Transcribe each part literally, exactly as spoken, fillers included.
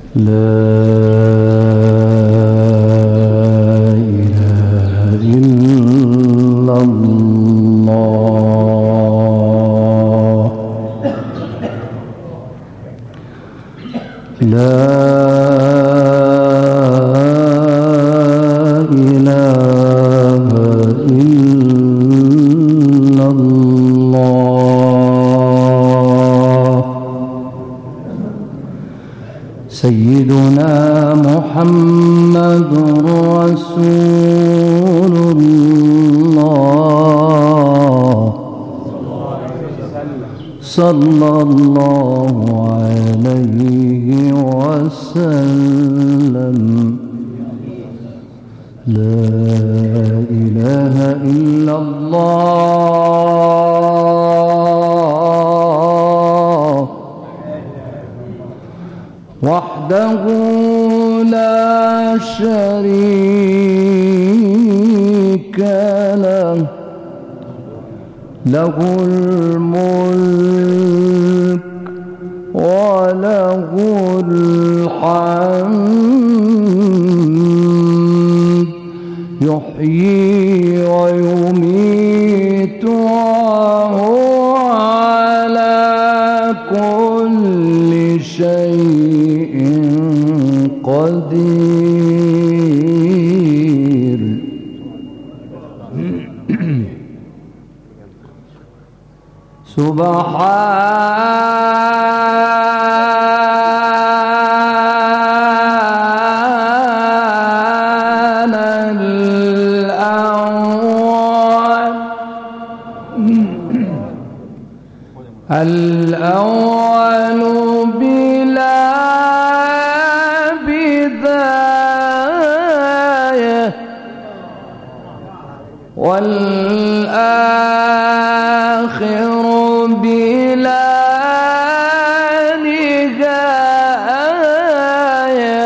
لا إله إلا الله لا إله إلا الله سيدنا محمد رسول الله صلى الله عليه وسلم لا إله إلا الله وحده لا شريك له له الملك وله الحمد يحيي ويميت وهو على كل شيء قدير سبحان الأول الأول بلا بداية والآخر بلا نهاية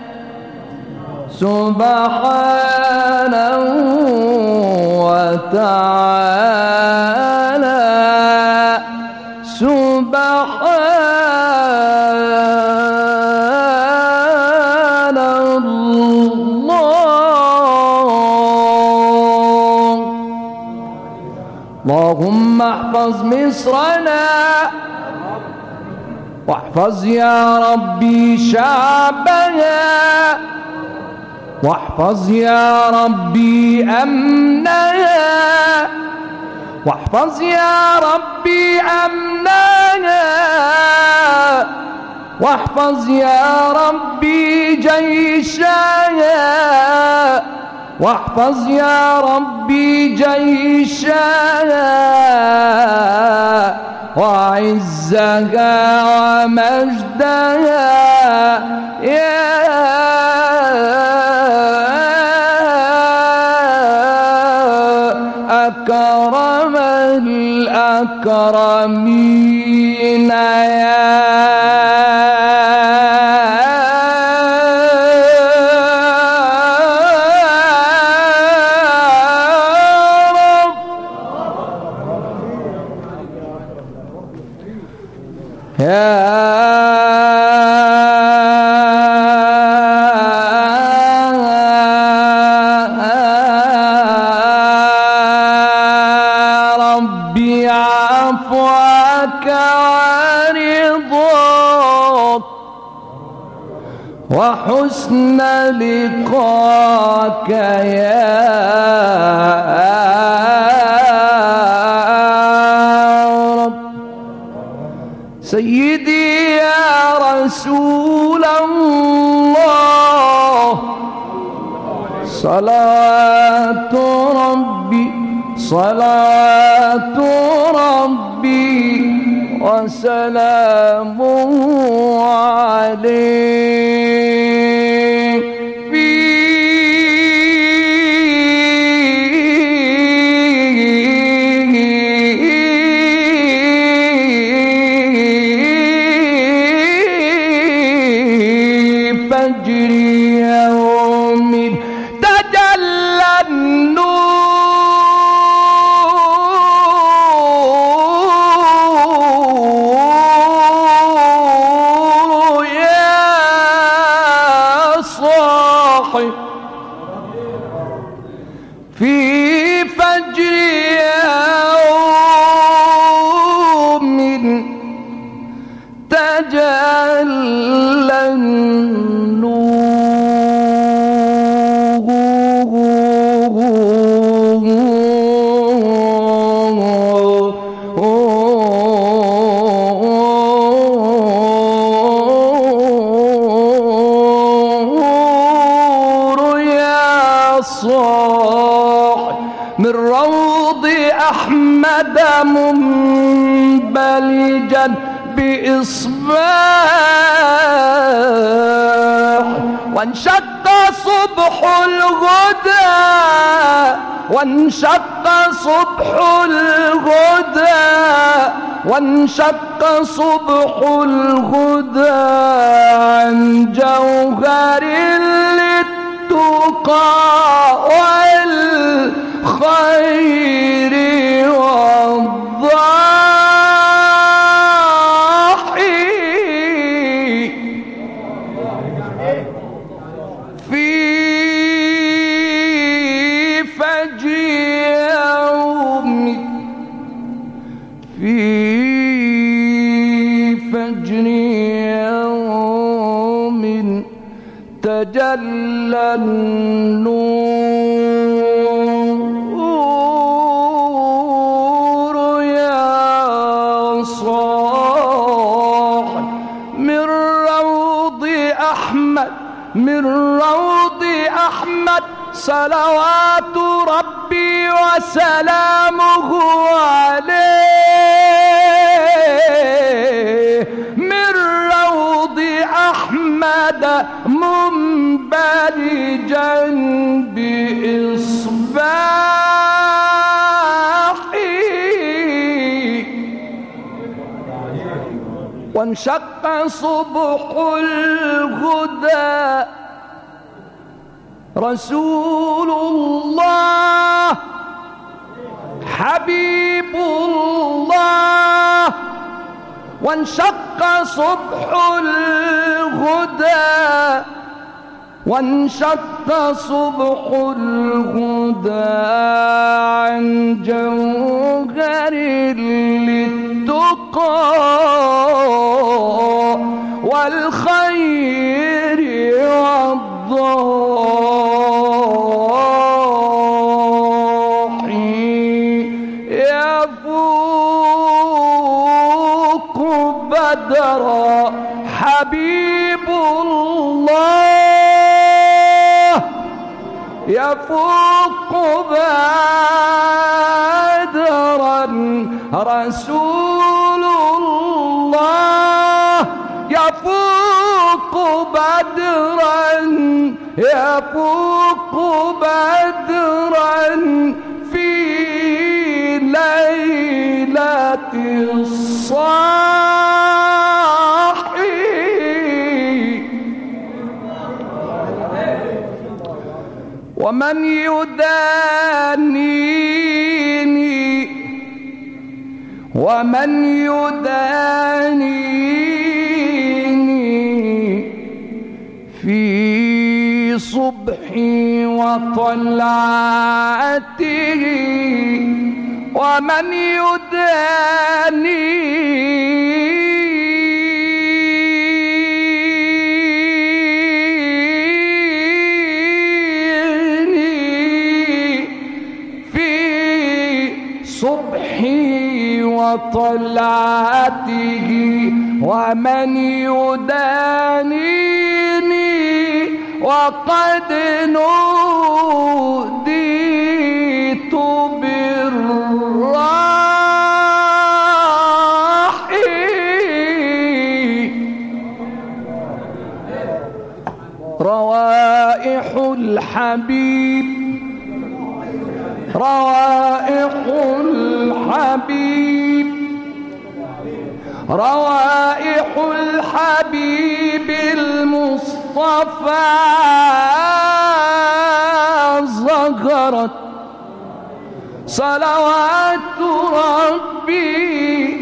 سبحانه وتعالى سبحان الله اللهم احفظ مصرنا واحفظ يا ربي شعبها واحفظ يا ربي أمنها واحفظ يا ربي أمنها واحفظ يا ربي جيشها واحفظ يا ربي جيشها وعزها ومجدها يا أكرم الأكرمين يا وحسن لقاك يا رب سيدي يا رسول الله صلاة ربي صلاة ربي وسلامه عليك في فجر يوم تجلى النور تجلى النور يا صاح من روض أحمد منبلجا بإصباح وانشق صبح الغدى وانشق صبح الغدى وانشق صبح الغدى عن جوهر للتقى والخير والضاحي في فجر يوم في فجر يوم تجلى النور يا صاح من روض أحمد من روض أحمد صلوات ربي وسلامه عليه من روض أحمد منبلجا بإصباحي وانشق صبح الهدى رسول الله حبيب الله وانشق صبح الهدى وانشق صبح الهدى عن جوهر للتقى والخير والضاحي يفوق بدرا حبيب الله يفوق بدرا رسول الله يفوق بدرا يفوق بدرا في ليلة الصاحي ومن يدانيني ومن يدانيني في صبحي وطلعته ومن يدانيني في صبحي وطلعته ومن يدانيني وقد نوديت بالراحي روائح الحبيب روائح الحبيب روائح الحبيب المصطفى ظهرت صلوات ربي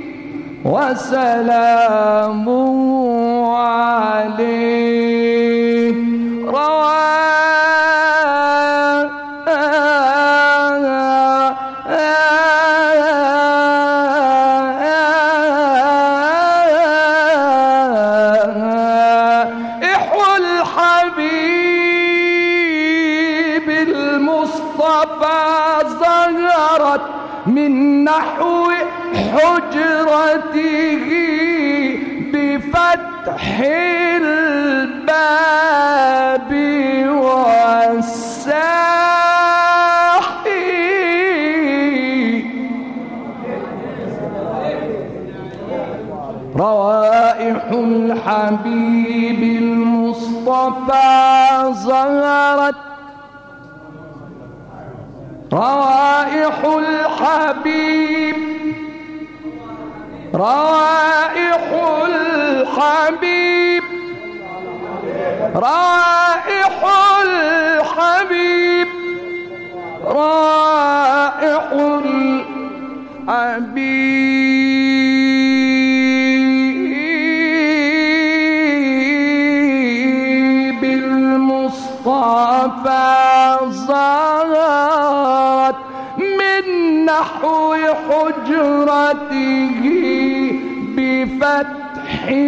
وسلامه عليه رواه من نحو حجرته بفتح الباب والساح روائح الحبيب المصطفى ظهرت روائح الحبيب روائح الحبيب روائح الحبيب روائح الحبيب المصطفى ظهرت من نحو حجرته بفتح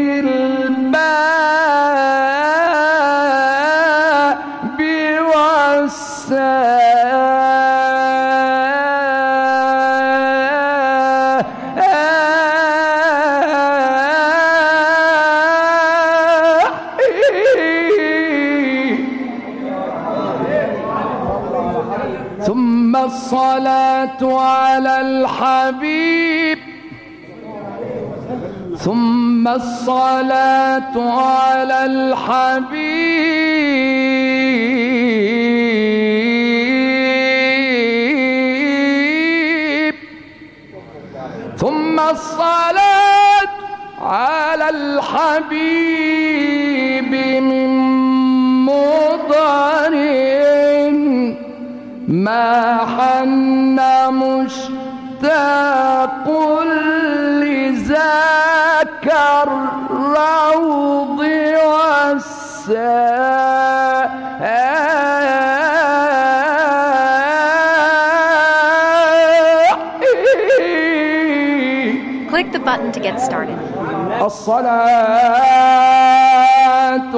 الباب والساح ثم الصلاة على الحبيب ثم الصلاة على الحبيب ثم الصلاة على الحبيب من مضر ما حن مشتاق لذاك الروض والساح. Click the button to get started. الصلاة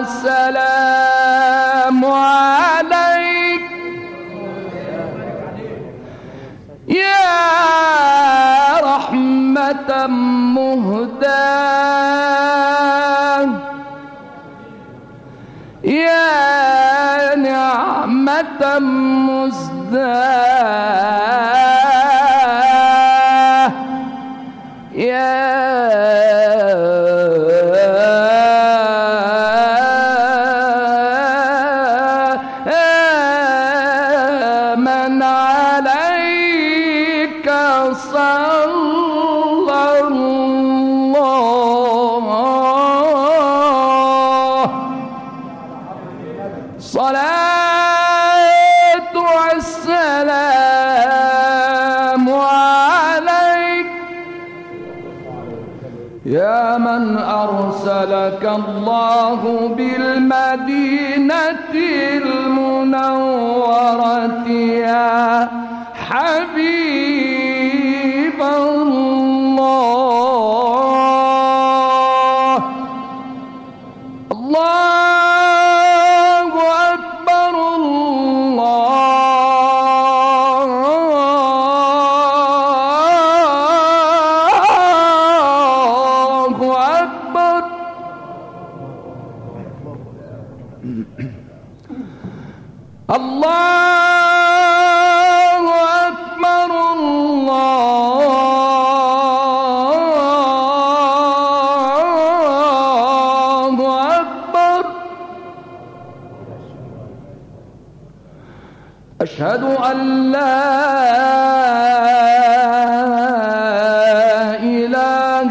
والسلام عليك يا رحمة مهداة يا نعمة مزداة يا من عليك صلى الله صلاة والسلام عليك يا من أرسلك الله بالمدينة المنورة يا حبيب الله الله أكبر الله أكبر الله أكبر الله أكبر أشهد أن لا إله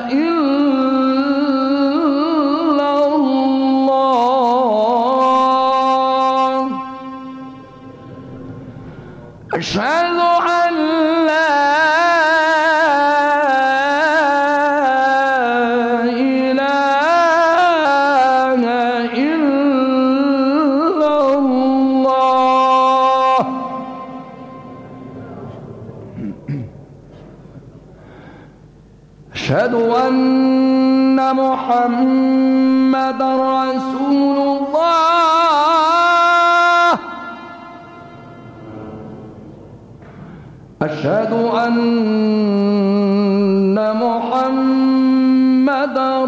إلا الله أشهد أن لا إله إلا الله أشهد أن محمدًا رسول الله أشهد أشهد أن محمدًا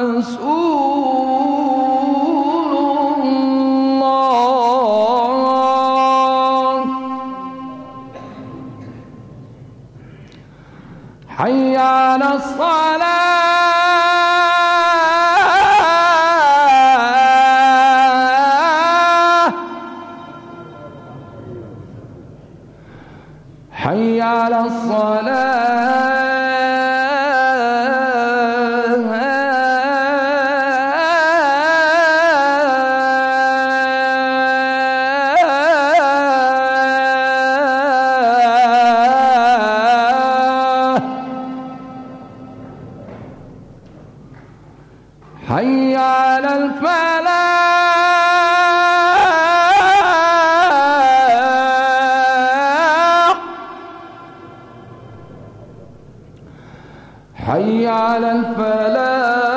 رسول الله. حي على الصلاة. حي على الصلاة. حي على الفلاح. حي على الفلاح.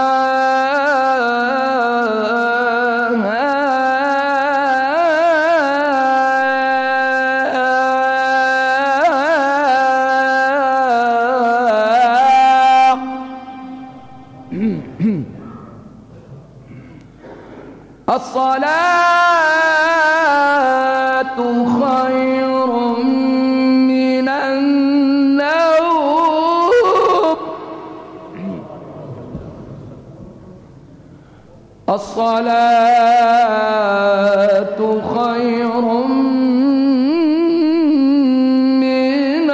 الصلاة خير من النوم. الصلاة خير من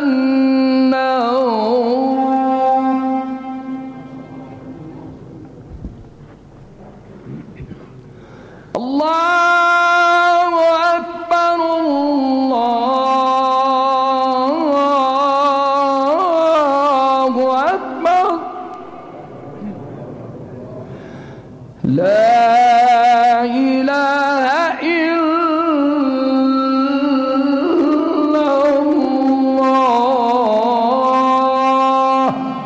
النوم. الله أكبر الله أكبر. لا إله إلا الله.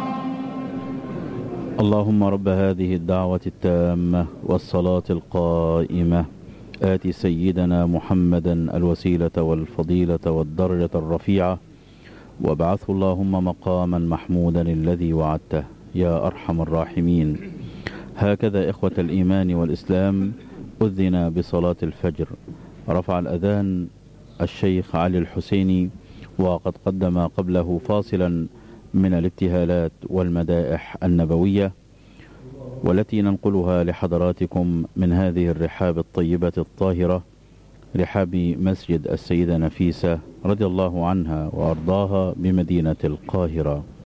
اللهم رب هذه الدعوة التامة والصلاة القائمة آت سيدنا محمدا الوسيلة والفضيلة والدرجة الرفيعة وابعثه اللهم مقاما محمودا الذي وعدته يا أرحم الراحمين. هكذا إخوة الإيمان والإسلام أذن بصلاة الفجر. رفع الأذان الشيخ علي الحسيني وقد قدم قبله فاصلا من الابتهالات والمدائح النبوية والتي ننقلها لحضراتكم من هذه الرحاب الطيبة الطاهرة، رحاب مسجد السيدة نفيسة رضي الله عنها وأرضاها بمدينة القاهرة.